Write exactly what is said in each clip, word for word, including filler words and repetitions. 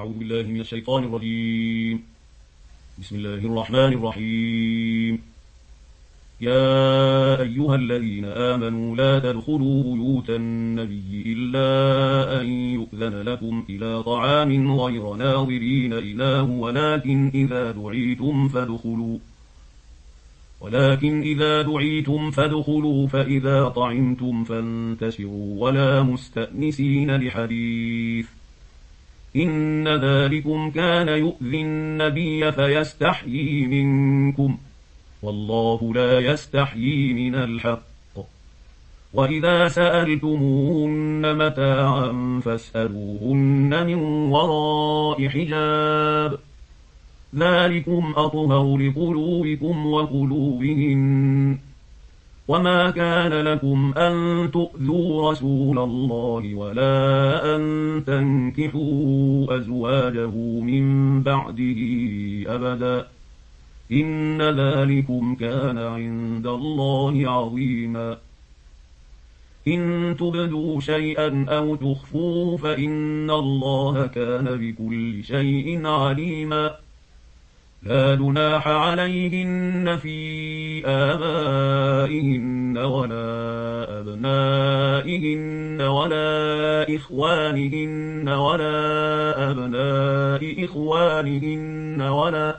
أعوذ بالله من الشيطان الرجيم. بسم الله الرحمن الرحيم. يا أيها الذين آمنوا لا تدخلوا بيوت النبي إلا أن يؤذن لكم إلى طعام غير ناظرين إناه ولكن إذا دعيتم فادخلوا ولكن إذا دعيتم فادخلوا فإذا طعمتم فانتشروا ولا مستأنسين لحديث إن ذلكم كان يؤذي النبي فيستحيي منكم والله لا يستحيي من الحق. وإذا سألتموهن متاعا فاسألوهن من وراء حجاب ذلكم أطهر لقلوبكم وقلوبهن. وما كان لكم أن تؤذوا رسول الله ولا أن تنكحوا أزواجه من بعده أبدا إن ذلكم كان عند الله عظيما. إن تبدوا شيئا أو تخفوه فإن الله كان بكل شيء عليما. لا جناح عليهن في آبائهن ولا أبنائهن ولا إخوانهن ولا أبناء إخوانهن ولا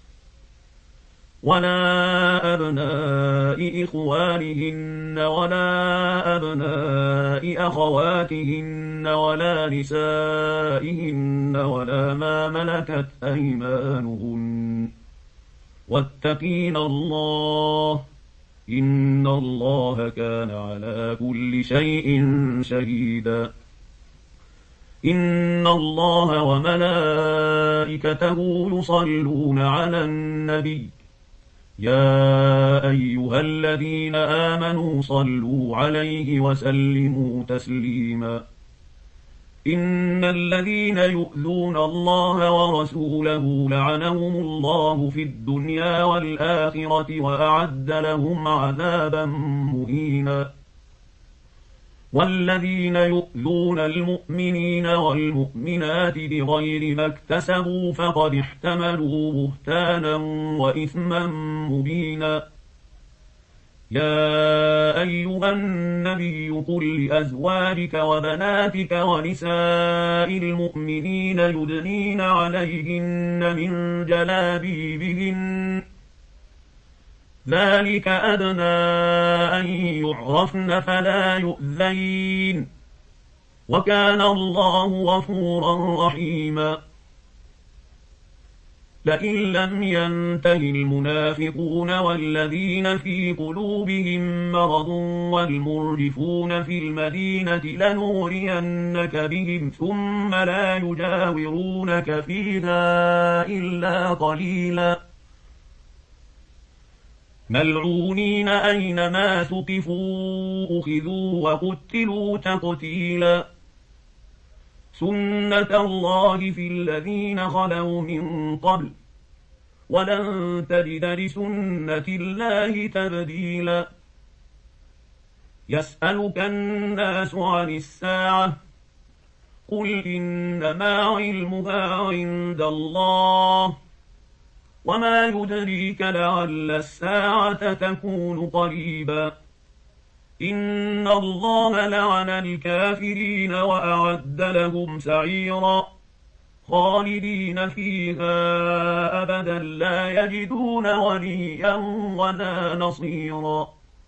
ولا أبناء إخوانهن ولا أبناء أخواتهن ولا نسائهن ولا ما ملكت أيمانهن واتقين الله إن الله كان على كل شيء شهيدا. إن الله وملائكته يصلون على النبي يا أيها الذين آمنوا صلوا عليه وسلموا تسليما. إن الذين يؤذون الله ورسوله لعنهم الله في الدنيا والآخرة وأعد لهم عذابا مهينا. والذين يؤذون المؤمنين والمؤمنات بغير ما اكتسبوا فقد احتملوا بهتانا وإثما مبينا. يا أيها النبي قل لأزواجك وبناتك ونساء المؤمنين يدنين عليهن من جلابيبهن ذلك أدنى أن يعرفن فلا يؤذين وكان الله غفورا رحيما. لئن لم ينته المنافقون والذين في قلوبهم مرض والمرجفون في المدينة لنغرينك بهم ثم لا يجاورونك فيها إلا قليلا ملعونين أينما ثقفوا أخذوا وقتلوا تقتيلا. سنة الله في الذين خلوا من قبل ولن تجد لسنة الله تبديلا. يسألك الناس عن الساعة قل إنما علمها عند الله وما يدريك لعل الساعة تكون قريبا. إن الله لعن الكافرين وأعد لهم سعيرا خالدين فيها أبدا لا يجدون وليا ولا نصيرا.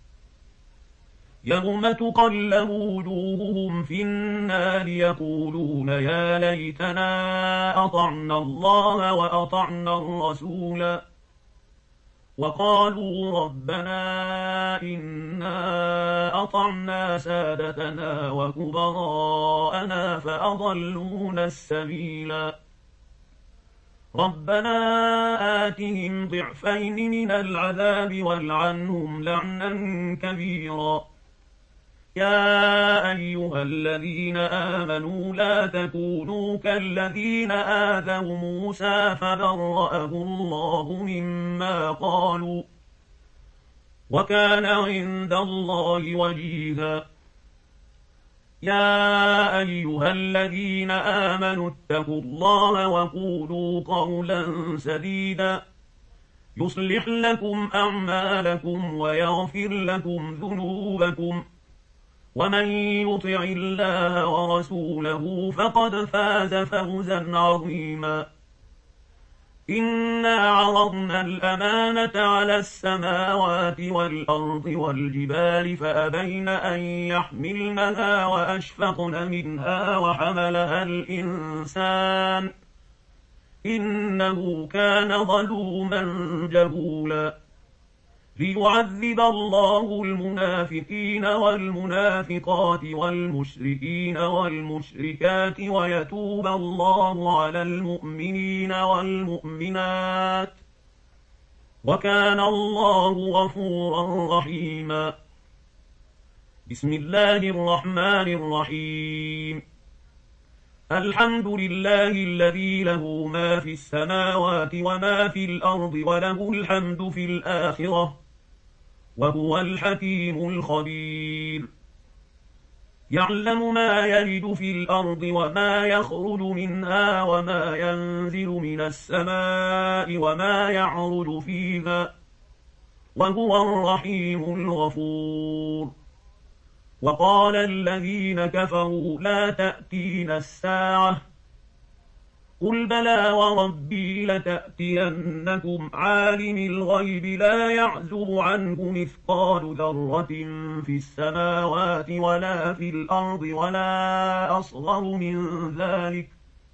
يوم تقلب وجوههم في النار يقولون يا ليتنا أطعنا الله وأطعنا الرسولا وقالوا ربنا إنا أطعنا سادتنا وكبراءنا فأضلونا السبيلا. ربنا آتهم ضعفين من العذاب والعنهم لعنا كبيرا. يا أيها الذين آمنوا لا تكونوا كالذين آذوا موسى فبرأه الله مما قالوا وكان عند الله وجيها. يا أيها الذين آمنوا اتقوا الله وقولوا قولا سديدا يصلح لكم أعمالكم ويغفر لكم ذنوبكم ومن يطع الله ورسوله فقد فاز فوزا عظيما إنا عرضنا الأمانة على السماوات والأرض والجبال فأبين أن يحملنها وأشفقن منها وحملها الإنسان إنه كان ظلوما جهولا ليعذب الله المنافقين والمنافقات والمشركين والمشركات ويتوب الله على المؤمنين والمؤمنات وكان الله غفورا رحيما بسم الله الرحمن الرحيم الحمد لله الذي له ما في السماوات وما في الأرض وله الحمد في الآخرة وهو الحكيم الخبير يعلم ما يلج في الأرض وما يخرج منها وما ينزل من السماء وما يعرج فيها وهو الرحيم الغفور وقال الذين كفروا لا تأتينا الساعة قل بلى وربي لتأتينكم عالم الغيب لا يعزب عنه مثقال ذرة في السماوات ولا في الأرض ولا أصغر من ذلك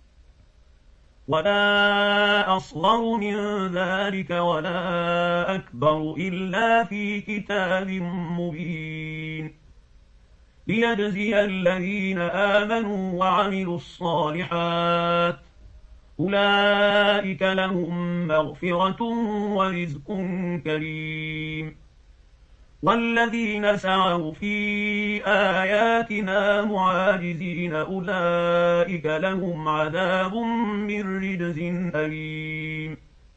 ولا أصغر من ذلك ولا أكبر إلا في كتاب مبين ليجزي الذين آمنوا وعملوا الصالحات أولئك لهم مغفرة ورزق كريم والذين سعوا في آياتنا معاجزين أولئك لهم عذاب من رجز أليم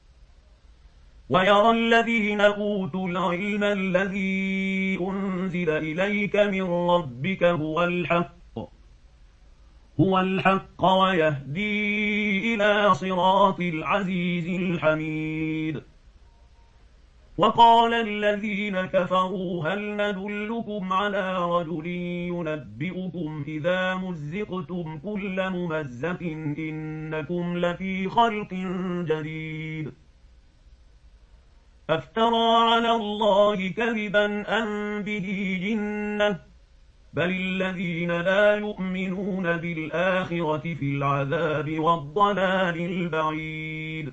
ويرى الذين أوتوا العلم الذي أنزل إليك من ربك هو الحق هو الحق ويهدي إلى صراط العزيز الحميد وقال الذين كفروا هل ندلكم على رجل ينبئكم إذا مزقتم كل ممزق إنكم لفي خلق جديد أفترى على الله كذبا أم به جنة بل الذين لا يؤمنون بالآخرة في العذاب والضلال البعيد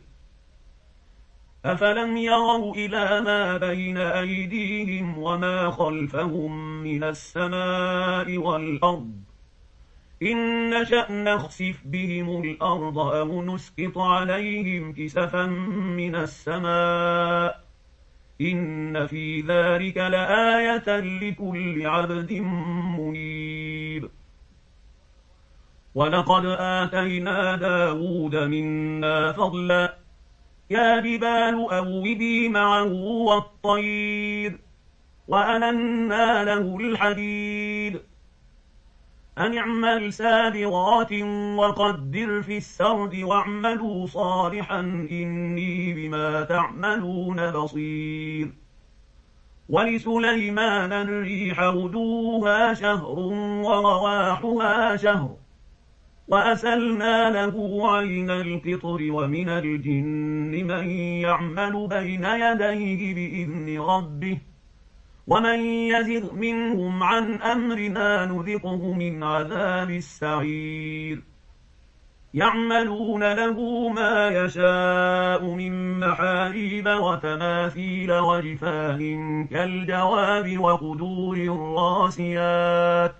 أفلم يروا إلى ما بين أيديهم وما خلفهم من السماء والأرض إن نشأ نخسف بهم الأرض أو نسقط عليهم كسفا من السماء إن في ذلك لآية لكل عبد منيب ولقد آتينا داود منا فضلا يا جبال أوبي معه والطير وألنا له الحديد أن اعمل سابغات وقدر في السرد واعملوا صالحا إني بما تعملون بصير ولسليمان الريح غدوها شهر ورواحها شهر وأسلنا له عين القطر ومن الجن من يعمل بين يديه بإذن ربه ومن يزغ منهم عن أمرنا نذقه من عذاب السعير يعملون له ما يشاء من محاريب وتماثيل وجفان كالجواب وقدور الراسيات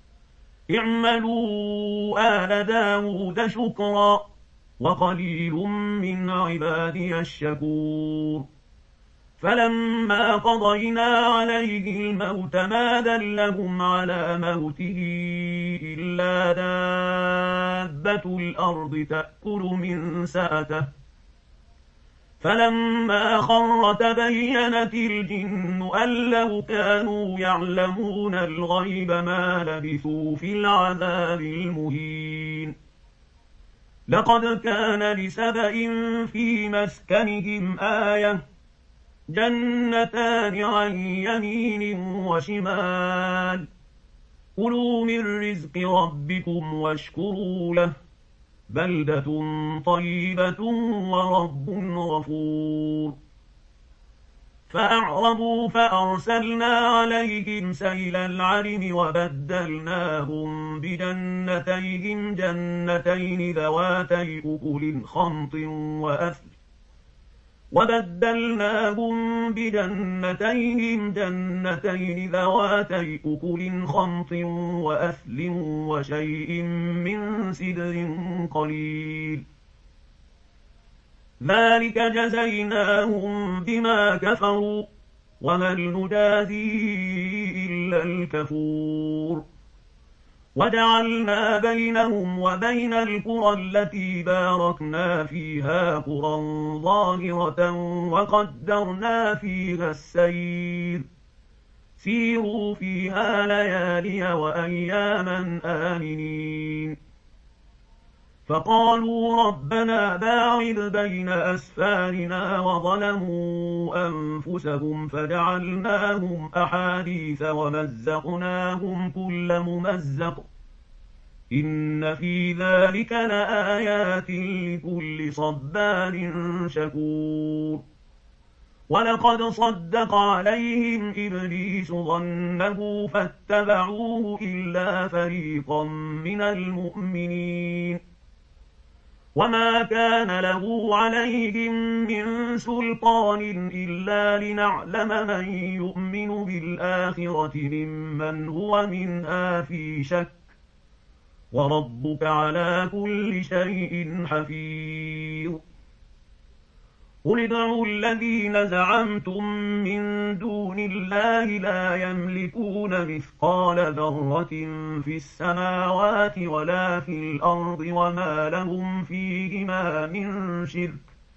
اعملوا آل داود شكرا وقليل من عبادي الشكور فلما قضينا عليه الموت ما دلهم على موته إلا دابة الأرض تأكل من سأته فلما خر تبينت الجن أن لو كانوا يعلمون الغيب ما لبثوا في العذاب المهين. لقد كان لسبإ في مسكنهم آية، جنتان عن يمين وشمال، كلوا من رزق ربكم واشكروا له، بلدة طيبة ورب غفور. فأعرضوا فأرسلنا عليهم سيل العرم وبدلناهم بجنتيهم جنتين ذواتي أكل خمط وأثل وبدلناهم بجنتيهم جنتين ذواتي أكل خمط وأثل وشيء من سدر قليل، ذلك جزيناهم بما كفروا وهل نجازي إلا الكفور. وجعلنا بينهم وبين القرى التي باركنا فيها قرى ظاهرة وقدرنا فيها السير، سيروا فيها ليالي وأياما آمنين. فقالوا ربنا باعد بين أسفارنا وظلموا أنفسهم فجعلناهم أحاديث ومزقناهم كل ممزق، إن في ذلك لآيات لكل صبار شكور. ولقد صدق عليهم إبليس ظنه فاتبعوه إلا فريقا من المؤمنين، وما كان له عليهم من سلطان إلا لنعلم من يؤمن بالآخرة ممن هو منها في شك، وربك على كل شيء حفيظ. قل ادعوا الذين زعمتم من دون الله لا يملكون مثقال ذرة في السماوات ولا في الأرض وما لهم فيهما من شرك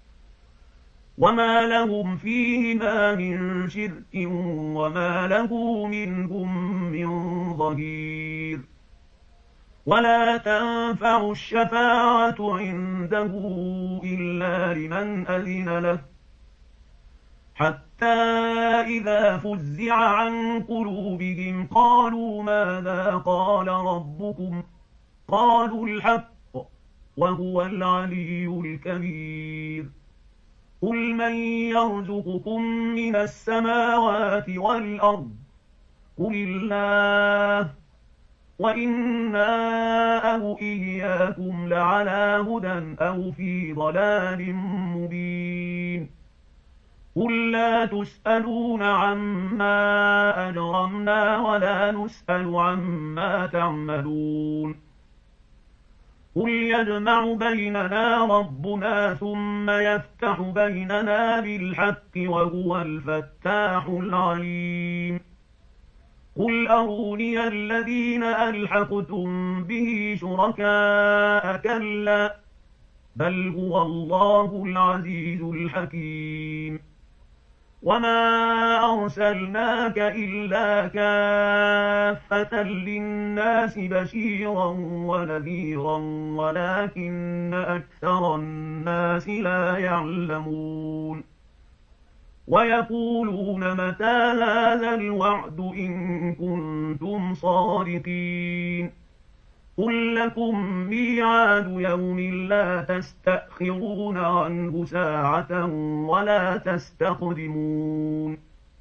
وما لهم فيهما من شرك وما له منهم من ظهير. ولا تنفع الشفاعة عنده إلا لمن أذن له، حتى إذا فزع عن قلوبهم قالوا ماذا قال ربكم، قالوا الحق وهو العلي الكبير. قل من يرزقكم من السماوات والأرض، قل الله، وإنا أو إياكم لعلى هدى أو في ضلال مبين. قل لا تسألون عما أجرمنا ولا نسأل عما تعملون. قل يجمع بيننا ربنا ثم يفتح بيننا بالحق وهو الفتاح العليم. قل أروني الذين ألحقتم به شركاء كلا بل هو الله العزيز الحكيم. وما أرسلناك إلا كافة للناس بشيرا ونذيرا ولكن أكثر الناس لا يعلمون. ويقولون متى هذا الوعد إن كنتم صادقين. قل لكم ميعاد يوم لا تستأخرون عنه ساعة ولا تستقدمون.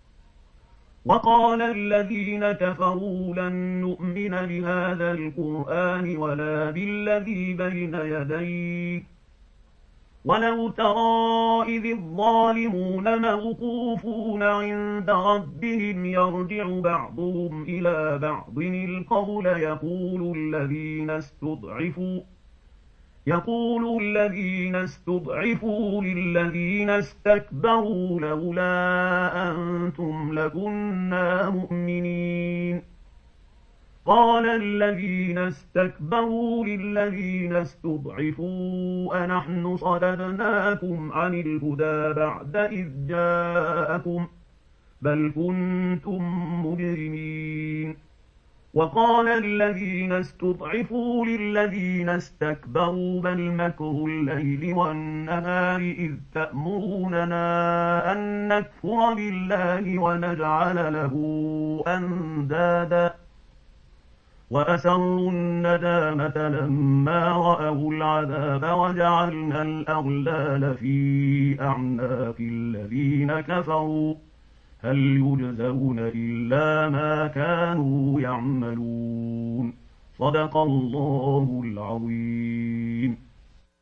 وقال الذين كفروا لن نؤمن بهذا القرآن ولا بالذي بين يديه ولو ترى إذ الظالمون موقوفون عند ربهم يرجع بعضهم إلى بعض القول يقول الذين استضعفوا يقول الذين استضعفوا للذين استكبروا لولا أنتم لكنا مؤمنين. وقال الذين استكبروا للذين استضعفوا أنحن صددناكم عن الهدى بعد إذ جاءكم بل كنتم مجرمين. وقال الذين استضعفوا للذين استكبروا بل مكر الليل والنهار إذ تأمروننا أن نكفر بالله ونجعل له أندادا وأسروا الندامة لما رأوا العذاب وجعلنا الأغلال في أعناق الذين كفروا هل يجزون إلا ما كانوا يعملون. صدق الله العظيم.